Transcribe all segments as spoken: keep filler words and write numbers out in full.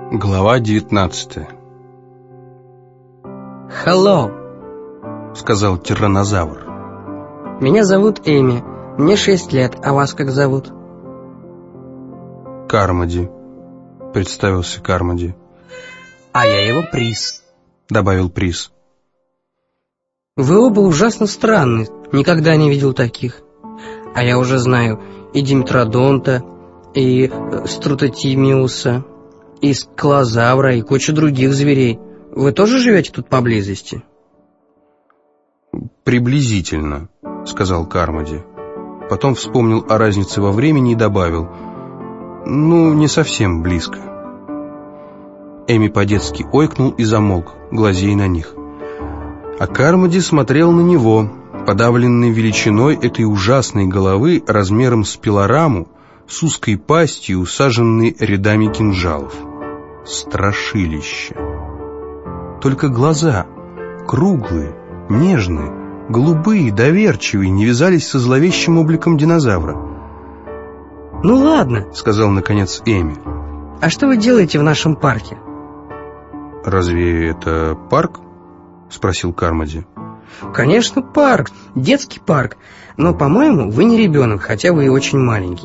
Глава девятнадцатая. «Hello», — сказал тираннозавр. «Меня зовут Эми, мне шесть лет, а вас как зовут?» «Кармоди», — представился Кармоди. «А я его Приз», — добавил Приз. «Вы оба ужасно странны, никогда не видел таких. А я уже знаю и Димитродонта, и Струтотимиуса, и Скалозавра, и кучу других зверей. Вы тоже живете тут поблизости?» «Приблизительно», — сказал Кармоди. Потом вспомнил о разнице во времени и добавил: «Ну, не совсем близко». Эми по-детски ойкнул и замолк, глазея на них. А Кармоди смотрел на него, подавленный величиной этой ужасной головы размером с пилораму, с узкой пастью, усаженной рядами кинжалов. Страшилище. Только глаза, круглые, нежные, голубые, доверчивые, не вязались со зловещим обликом динозавра. «Ну ладно», — сказал наконец Эми. «А что вы делаете в нашем парке?» «Разве это парк?» — спросил Кармоди. «Конечно, парк, детский парк. Но, по-моему, вы не ребенок, хотя вы и очень маленький».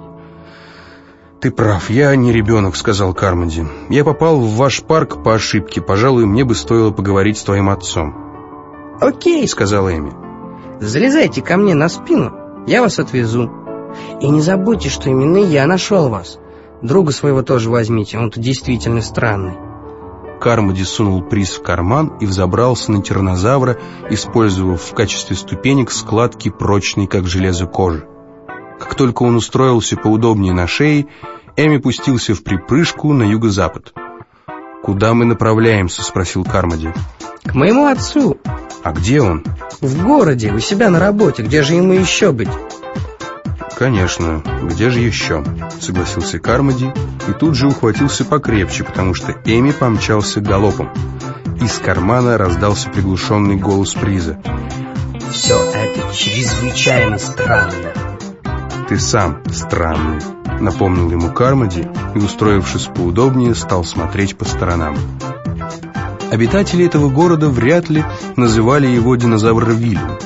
«Ты прав, я не ребенок», — сказал Кармоди. «Я попал в ваш парк по ошибке. Пожалуй, мне бы стоило поговорить с твоим отцом». «Окей», — сказала Эми. «Залезайте ко мне на спину, я вас отвезу. И не забудьте, что именно я нашел вас. Друга своего тоже возьмите, он-то действительно странный». Кармоди сунул приз в карман и взобрался на тираннозавра, использовав в качестве ступенек складки прочной, как железо, кожи. Как только он устроился поудобнее на шее, Эми пустился в припрыжку на юго-запад. «Куда мы направляемся?» — спросил Кармоди. «К моему отцу». «А где он?» «В городе, у себя на работе. Где же ему еще быть?» «Конечно, где же еще?» — согласился Кармоди и тут же ухватился покрепче, потому что Эми помчался галопом. Из кармана раздался приглушенный голос Приза. «Все это чрезвычайно странно». «Ты сам странный», — напомнил ему Кармоди и, устроившись поудобнее, стал смотреть по сторонам. Обитатели этого города вряд ли называли его динозавровиллем,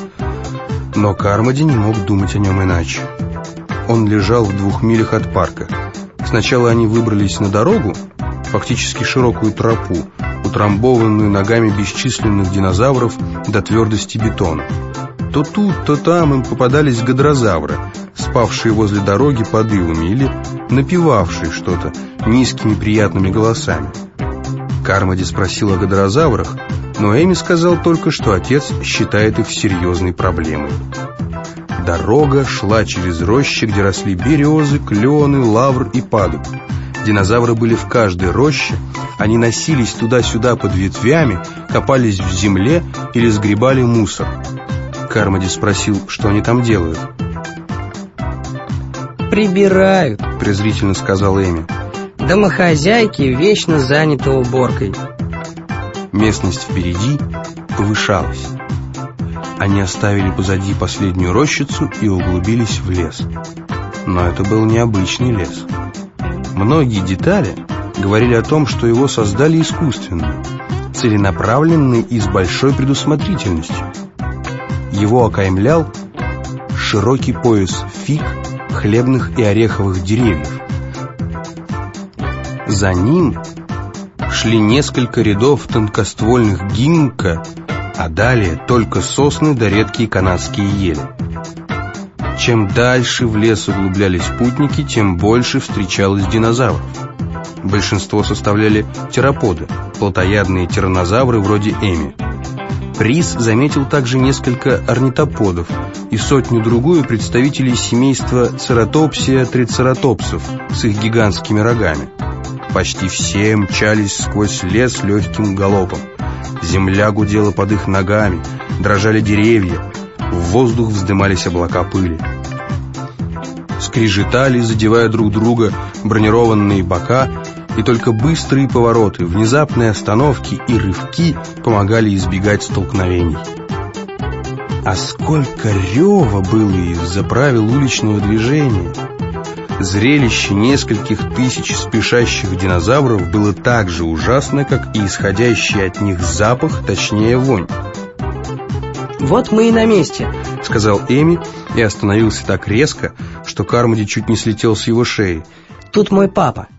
но Кармоди не мог думать о нем иначе. Он лежал в двух милях от парка. Сначала они выбрались на дорогу, фактически широкую тропу, утрамбованную ногами бесчисленных динозавров до твердости бетона. То тут, то там им попадались гадрозавры, спавшие возле дороги под ивами или напевавшие что-то низкими приятными голосами. Кармоди спросил о гадрозаврах, но Эми сказал только, что отец считает их серьезной проблемой. Дорога шла через рощи, где росли березы, клены, лавр и падуб. Динозавры были в каждой роще, они носились туда-сюда под ветвями, копались в земле или сгребали мусор. Кармоди спросил, что они там делают. «Прибирают», — презрительно сказал Эми. «Домохозяйки вечно заняты уборкой». Местность впереди повышалась. Они оставили позади последнюю рощицу и углубились в лес. Но это был необычный лес. Многие детали говорили о том, что его создали искусственно, целенаправленно и с большой предусмотрительностью. Его окаймлял широкий пояс фиг, хлебных и ореховых деревьев. За ним шли несколько рядов тонкоствольных гинка, а далее только сосны да редкие канадские ели. Чем дальше в лес углублялись путники, тем больше встречалось динозавров. Большинство составляли тероподы, плотоядные тираннозавры вроде Эми. Приз заметил также несколько орнитоподов и сотню-другую представителей семейства цератопсия трицератопсов с их гигантскими рогами. Почти все мчались сквозь лес легким галопом. Земля гудела под их ногами, дрожали деревья, в воздух вздымались облака пыли. Скрежетали, задевая друг друга, бронированные бока, и только быстрые повороты, внезапные остановки и рывки помогали избегать столкновений. А сколько рева было из-за правил уличного движения! Зрелище нескольких тысяч спешащих динозавров было так же ужасно, как и исходящий от них запах, точнее вонь. «Вот мы и на месте», — сказал Эми и остановился так резко, что Кармоди чуть не слетел с его шеи. «Тут мой папа».